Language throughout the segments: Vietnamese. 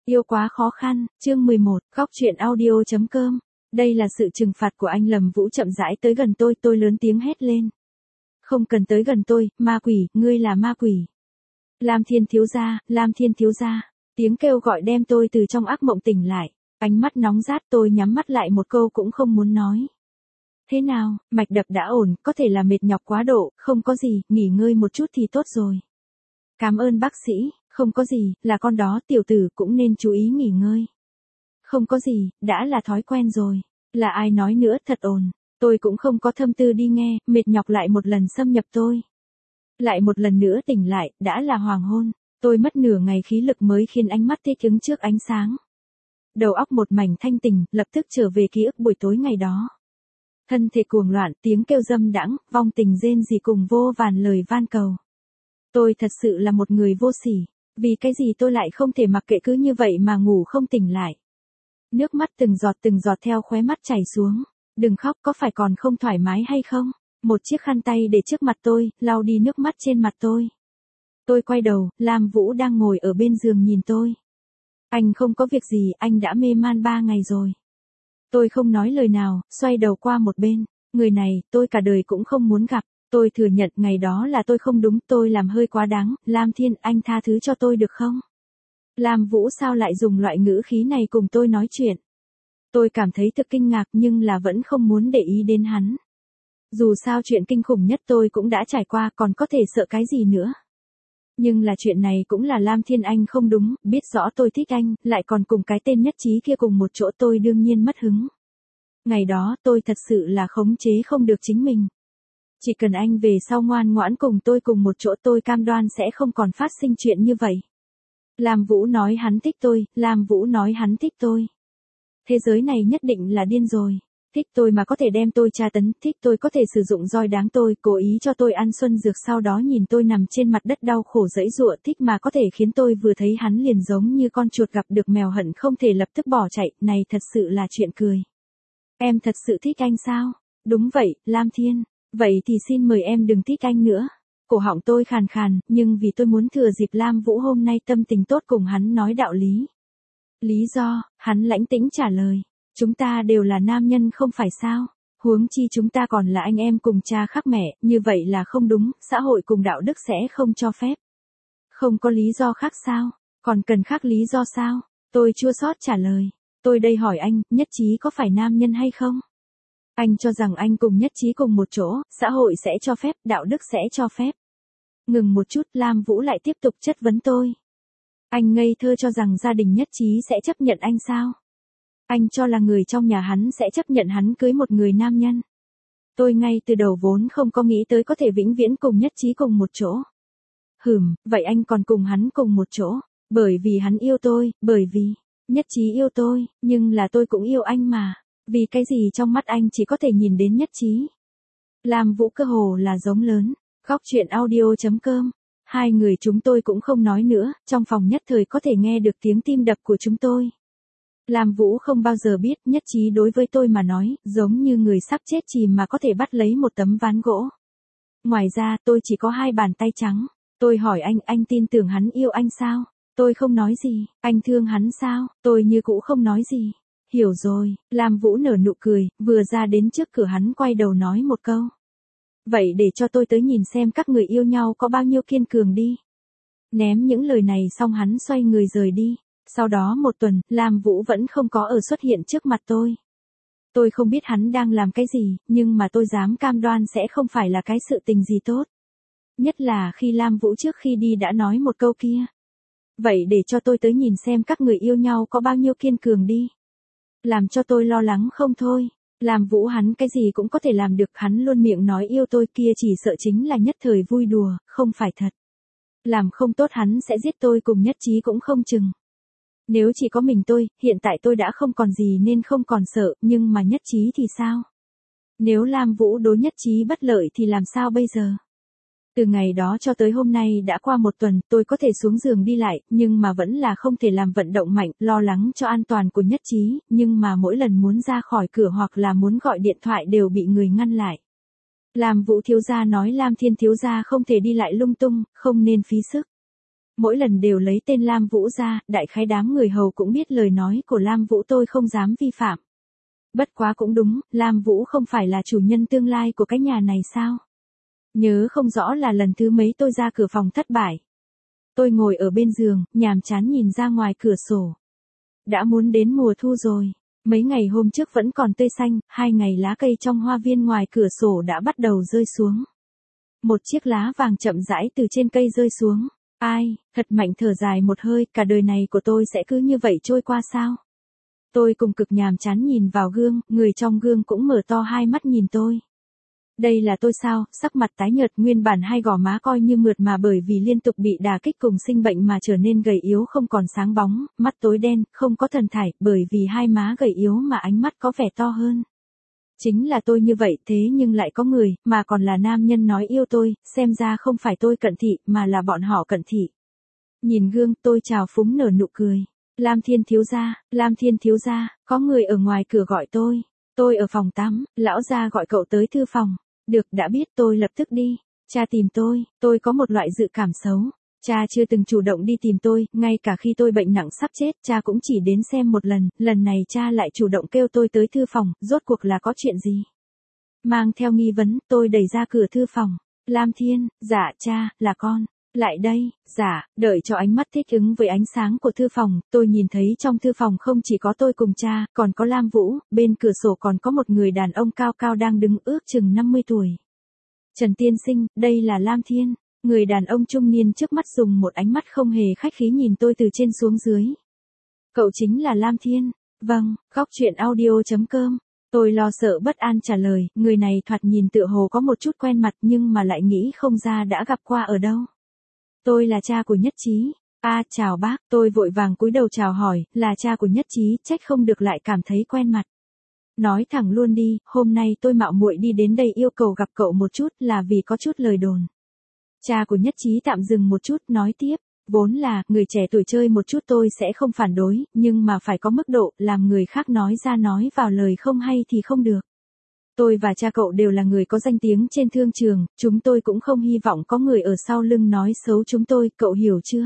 Yêu quá khó khăn, chương 11, góc truyện audio.com. Đây là sự trừng phạt của anh. Lâm Vũ chậm rãi tới gần tôi lớn tiếng hét lên. Không cần tới gần tôi, ma quỷ, ngươi là ma quỷ. Lam Thiên thiếu gia, Lam Thiên thiếu gia. Tiếng kêu gọi đem tôi từ trong ác mộng tỉnh lại. Ánh mắt nóng rát, tôi nhắm mắt lại một câu cũng không muốn nói. Thế nào, mạch đập đã ổn, có thể là mệt nhọc quá độ, không có gì, nghỉ ngơi một chút thì tốt rồi. Cảm ơn bác sĩ, không có gì, là con đó tiểu tử cũng nên chú ý nghỉ ngơi. Không có gì, đã là thói quen rồi. Là ai nói nữa, thật ổn. Tôi cũng không có tâm tư đi nghe, mệt nhọc lại một lần xâm nhập tôi. Lại một lần nữa tỉnh lại, đã là hoàng hôn. Tôi mất nửa ngày khí lực mới khiến ánh mắt thích ứng trước ánh sáng. Đầu óc một mảnh thanh tỉnh, lập tức trở về ký ức buổi tối ngày đó. Thân thể cuồng loạn, tiếng kêu dâm đãng, vong tình rên rỉ cùng vô vàn lời van cầu. Tôi thật sự là một người vô sỉ. Vì cái gì tôi lại không thể mặc kệ cứ như vậy mà ngủ không tỉnh lại. Nước mắt từng giọt theo khóe mắt chảy xuống. Đừng khóc, có phải còn không thoải mái hay không? Một chiếc khăn tay để trước mặt tôi, lau đi nước mắt trên mặt tôi. Tôi quay đầu, Lam Vũ đang ngồi ở bên giường nhìn tôi. Anh không có việc gì, anh đã mê man 3 ngày rồi. Tôi không nói lời nào, xoay đầu qua một bên. Người này, tôi cả đời cũng không muốn gặp. Tôi thừa nhận ngày đó là tôi không đúng, tôi làm hơi quá đáng. Lam Thiên, anh tha thứ cho tôi được không? Lam Vũ sao lại dùng loại ngữ khí này cùng tôi nói chuyện? Tôi cảm thấy thực kinh ngạc nhưng là vẫn không muốn để ý đến hắn. Dù sao chuyện kinh khủng nhất tôi cũng đã trải qua, còn có thể sợ cái gì nữa. Nhưng là chuyện này cũng là Lam Thiên anh không đúng, biết rõ tôi thích anh, lại còn cùng cái tên Nhất Trí kia cùng một chỗ, tôi đương nhiên mất hứng. Ngày đó tôi thật sự là khống chế không được chính mình. Chỉ cần anh về sau ngoan ngoãn cùng tôi cùng một chỗ, tôi cam đoan sẽ không còn phát sinh chuyện như vậy. Lam Vũ nói hắn thích tôi, Lam Vũ nói hắn thích tôi. Thế giới này nhất định là điên rồi. Thích tôi mà có thể đem tôi tra tấn, thích tôi có thể sử dụng roi đáng tôi, cố ý cho tôi ăn xuân dược, sau đó nhìn tôi nằm trên mặt đất đau khổ giãy giụa, thích mà có thể khiến tôi vừa thấy hắn liền giống như con chuột gặp được mèo hận không thể lập tức bỏ chạy, này thật sự là chuyện cười. Em thật sự thích anh sao? Đúng vậy, Lam Thiên. Vậy thì xin mời em đừng thích anh nữa. Cổ họng tôi khàn khàn, nhưng vì tôi muốn thừa dịp Lam Vũ hôm nay tâm tình tốt cùng hắn nói đạo lý. Lý do, hắn lãnh tĩnh trả lời. Chúng ta đều là nam nhân không phải sao? Huống chi chúng ta còn là anh em cùng cha khác mẹ, như vậy là không đúng, xã hội cùng đạo đức sẽ không cho phép. Không có lý do khác sao? Còn cần khác lý do sao? Tôi chua xót trả lời. Tôi đây hỏi anh, Nhất Trí có phải nam nhân hay không? Anh cho rằng anh cùng Nhất Trí cùng một chỗ, xã hội sẽ cho phép, đạo đức sẽ cho phép. Ngừng một chút, Lam Vũ lại tiếp tục chất vấn tôi. Anh ngây thơ cho rằng gia đình Nhất Trí sẽ chấp nhận anh sao? Anh cho là người trong nhà hắn sẽ chấp nhận hắn cưới một người nam nhân. Tôi ngay từ đầu vốn không có nghĩ tới có thể vĩnh viễn cùng Nhất Trí cùng một chỗ. Vậy anh còn cùng hắn cùng một chỗ, bởi vì hắn yêu tôi, bởi vì Nhất Trí yêu tôi, nhưng là tôi cũng yêu anh mà. Vì cái gì trong mắt anh chỉ có thể nhìn đến Nhất Trí? Lam Vũ cơ hồ là giống lớn. Góc truyện audio.com. Hai người chúng tôi cũng không nói nữa, trong phòng nhất thời có thể nghe được tiếng tim đập của chúng tôi. Lam Vũ không bao giờ biết Nhất Trí đối với tôi mà nói, giống như người sắp chết chìm mà có thể bắt lấy một tấm ván gỗ. Ngoài ra, tôi chỉ có 2 bàn tay trắng. Tôi hỏi anh tin tưởng hắn yêu anh sao? Tôi không nói gì. Anh thương hắn sao? Tôi như cũ không nói gì. Hiểu rồi, Lam Vũ nở nụ cười, vừa ra đến trước cửa hắn quay đầu nói một câu. Vậy để cho tôi tới nhìn xem các người yêu nhau có bao nhiêu kiên cường đi. Ném những lời này xong hắn xoay người rời đi. Sau đó một tuần, Lam Vũ vẫn không có ở xuất hiện trước mặt tôi. Tôi không biết hắn đang làm cái gì, nhưng mà tôi dám cam đoan sẽ không phải là cái sự tình gì tốt. Nhất là khi Lam Vũ trước khi đi đã nói một câu kia. Vậy để cho tôi tới nhìn xem các người yêu nhau có bao nhiêu kiên cường đi. Làm cho tôi lo lắng không thôi. Lam Vũ hắn cái gì cũng có thể làm được, hắn luôn miệng nói yêu tôi kia chỉ sợ chính là nhất thời vui đùa, không phải thật. Làm không tốt hắn sẽ giết tôi cùng Nhất Trí cũng không chừng. Nếu chỉ có mình tôi, hiện tại tôi đã không còn gì nên không còn sợ, nhưng mà Nhất Trí thì sao? Nếu Lam Vũ đối Nhất Trí bất lợi thì làm sao bây giờ? Từ ngày đó cho tới hôm nay đã qua một tuần, tôi có thể xuống giường đi lại, nhưng mà vẫn là không thể làm vận động mạnh, lo lắng cho an toàn của Nhất Trí, nhưng mà mỗi lần muốn ra khỏi cửa hoặc là muốn gọi điện thoại đều bị người ngăn lại. Lam Vũ thiếu gia nói Lam Thiên thiếu gia không thể đi lại lung tung, không nên phí sức. Mỗi lần đều lấy tên Lam Vũ ra, đại khái đám người hầu cũng biết lời nói của Lam Vũ tôi không dám vi phạm. Bất quá cũng đúng, Lam Vũ không phải là chủ nhân tương lai của cái nhà này sao? Nhớ không rõ là lần thứ mấy tôi ra cửa phòng thất bại. Tôi ngồi ở bên giường, nhàm chán nhìn ra ngoài cửa sổ. Đã muốn đến mùa thu rồi. Mấy ngày hôm trước vẫn còn tươi xanh, 2 ngày lá cây trong hoa viên ngoài cửa sổ đã bắt đầu rơi xuống. Một chiếc lá vàng chậm rãi từ trên cây rơi xuống. Ai, thật mạnh thở dài một hơi, cả đời này của tôi sẽ cứ như vậy trôi qua sao? Tôi cùng cực nhàm chán nhìn vào gương, người trong gương cũng mở to hai mắt nhìn tôi. Đây là tôi sao, sắc mặt tái nhợt, nguyên bản hai gò má coi như mượt mà bởi vì liên tục bị đả kích cùng sinh bệnh mà trở nên gầy yếu không còn sáng bóng, mắt tối đen, không có thần thải, bởi vì hai má gầy yếu mà ánh mắt có vẻ to hơn. Chính là tôi như vậy thế nhưng lại có người, mà còn là nam nhân nói yêu tôi, xem ra không phải tôi cận thị, mà là bọn họ cận thị. Nhìn gương tôi trào phúng nở nụ cười. Lam Thiên thiếu gia, có người ở ngoài cửa gọi tôi. Tôi ở phòng tắm, lão gia gọi cậu tới thư phòng. Được, đã biết, tôi lập tức đi. Cha tìm tôi có một loại dự cảm xấu. Cha chưa từng chủ động đi tìm tôi, ngay cả khi tôi bệnh nặng sắp chết, cha cũng chỉ đến xem một lần này cha lại chủ động kêu tôi tới thư phòng, rốt cuộc là có chuyện gì? Mang theo nghi vấn, tôi đẩy ra cửa thư phòng. Lam Thiên, dạ cha, là con. Lại đây, dạ, đợi cho ánh mắt thích ứng với ánh sáng của thư phòng, tôi nhìn thấy trong thư phòng không chỉ có tôi cùng cha, còn có Lam Vũ, bên cửa sổ còn có một người đàn ông cao cao đang đứng ước chừng 50 tuổi. Trần tiên sinh, đây là Lam Thiên. Người đàn ông trung niên trước mắt dùng một ánh mắt không hề khách khí nhìn tôi từ trên xuống dưới. Cậu chính là Lam Thiên. Vâng, góc chuyện audio.com. Tôi lo sợ bất an trả lời, người này thoạt nhìn tựa hồ có một chút quen mặt nhưng mà lại nghĩ không ra đã gặp qua ở đâu. Tôi là cha của Nhất Chí. Chào bác, tôi vội vàng cúi đầu chào hỏi, là cha của Nhất Chí, trách không được lại cảm thấy quen mặt. Nói thẳng luôn đi, hôm nay tôi mạo muội đi đến đây yêu cầu gặp cậu một chút là vì có chút lời đồn. Cha của Nhất Chí tạm dừng một chút, nói tiếp, vốn là, người trẻ tuổi chơi một chút tôi sẽ không phản đối, nhưng mà phải có mức độ, làm người khác nói ra nói vào lời không hay thì không được. Tôi và cha cậu đều là người có danh tiếng trên thương trường, chúng tôi cũng không hy vọng có người ở sau lưng nói xấu chúng tôi, cậu hiểu chưa?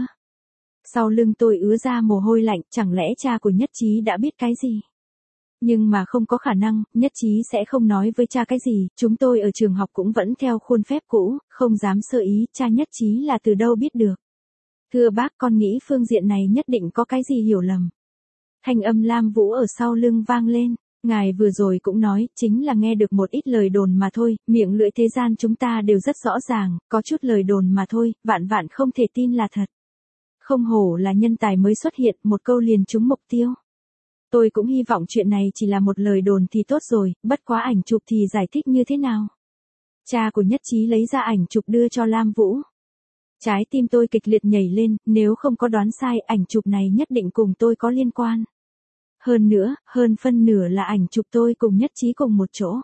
Sau lưng tôi ứa ra mồ hôi lạnh, chẳng lẽ cha của Nhất Chí đã biết cái gì? Nhưng mà không có khả năng, Nhất Chí sẽ không nói với cha cái gì, chúng tôi ở trường học cũng vẫn theo khuôn phép cũ, không dám sơ ý, cha Nhất Chí là từ đâu biết được. Thưa bác, con nghĩ phương diện này nhất định có cái gì hiểu lầm. Thanh âm Lam Vũ ở sau lưng vang lên. Ngài vừa rồi cũng nói, chính là nghe được một ít lời đồn mà thôi, miệng lưỡi thế gian chúng ta đều rất rõ ràng, có chút lời đồn mà thôi, vạn vạn không thể tin là thật. Không hổ là nhân tài mới xuất hiện, một câu liền trúng mục tiêu. Tôi cũng hy vọng chuyện này chỉ là một lời đồn thì tốt rồi, bất quá ảnh chụp thì giải thích như thế nào. Cha của Nhất Chí lấy ra ảnh chụp đưa cho Lam Vũ. Trái tim tôi kịch liệt nhảy lên, nếu không có đoán sai, ảnh chụp này nhất định cùng tôi có liên quan. Hơn nữa, hơn phân nửa là ảnh chụp tôi cùng Nhất Chí cùng một chỗ.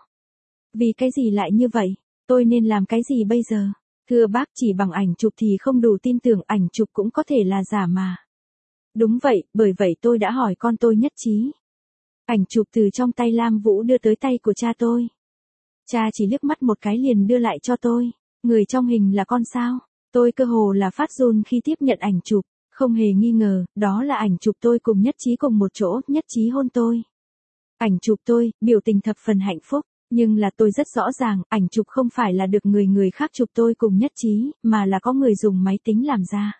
Vì cái gì lại như vậy? Tôi nên làm cái gì bây giờ? Thưa bác, chỉ bằng ảnh chụp thì không đủ tin tưởng, ảnh chụp cũng có thể là giả mà. Đúng vậy, bởi vậy tôi đã hỏi con tôi Nhất Chí. Ảnh chụp từ trong tay Lam Vũ đưa tới tay của cha tôi. Cha chỉ liếc mắt một cái liền đưa lại cho tôi. Người trong hình là con sao? Tôi cơ hồ là phát run khi tiếp nhận ảnh chụp. Không hề nghi ngờ, đó là ảnh chụp tôi cùng Nhất Chí cùng một chỗ, Nhất Chí hôn tôi. Ảnh chụp tôi, biểu tình thập phần hạnh phúc, nhưng là tôi rất rõ ràng, ảnh chụp không phải là được người khác chụp tôi cùng Nhất Chí, mà là có người dùng máy tính làm ra.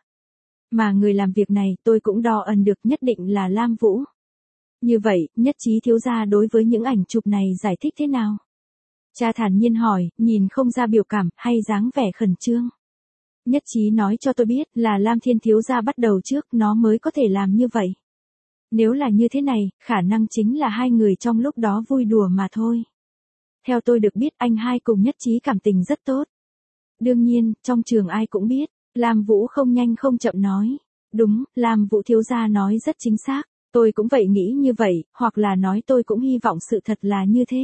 Mà người làm việc này, tôi cũng đo ẩn được nhất định là Lam Vũ. Như vậy, Nhất Chí thiếu gia đối với những ảnh chụp này giải thích thế nào? Cha thản nhiên hỏi, nhìn không ra biểu cảm, hay dáng vẻ khẩn trương. Nhất Chí nói cho tôi biết là Lam Thiên thiếu gia bắt đầu trước, nó mới có thể làm như vậy. Nếu là như thế này, khả năng chính là hai người trong lúc đó vui đùa mà thôi. Theo tôi được biết anh hai cùng Nhất Chí cảm tình rất tốt. Đương nhiên, trong trường ai cũng biết, Lam Vũ không nhanh không chậm nói. Đúng, Lam Vũ thiếu gia nói rất chính xác, tôi cũng vậy nghĩ như vậy, hoặc là nói tôi cũng hy vọng sự thật là như thế.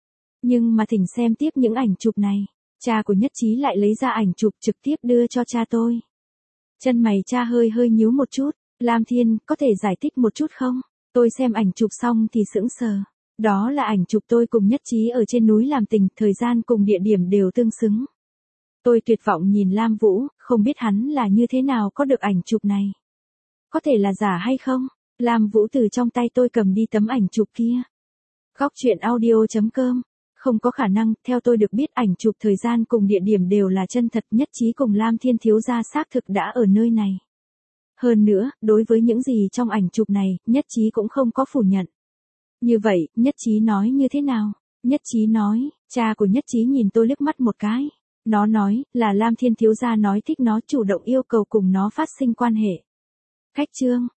Nhưng mà thỉnh xem tiếp những ảnh chụp này. Cha của Nhất Chí lại lấy ra ảnh chụp trực tiếp đưa cho cha tôi. Chân mày cha hơi nhíu một chút, Lam Thiên, có thể giải thích một chút không? Tôi xem ảnh chụp xong thì sững sờ. Đó là ảnh chụp tôi cùng Nhất Chí ở trên núi làm tình, thời gian cùng địa điểm đều tương xứng. Tôi tuyệt vọng nhìn Lam Vũ, không biết hắn là như thế nào có được ảnh chụp này. Có thể là giả hay không? Lam Vũ từ trong tay tôi cầm đi tấm ảnh chụp kia. Góc truyện audio.com. Không có khả năng, theo tôi được biết ảnh chụp thời gian cùng địa điểm đều là chân thật, nhất trí cùng Lam Thiên thiếu gia xác thực đã ở nơi này. Hơn nữa, đối với những gì trong ảnh chụp này, nhất trí cũng không có phủ nhận. Như vậy, nhất trí nói như thế nào? Nhất trí nói, cha của nhất trí nhìn tôi liếc mắt một cái. Nó nói, là Lam Thiên thiếu gia nói thích nó, chủ động yêu cầu cùng nó phát sinh quan hệ. Khách trương.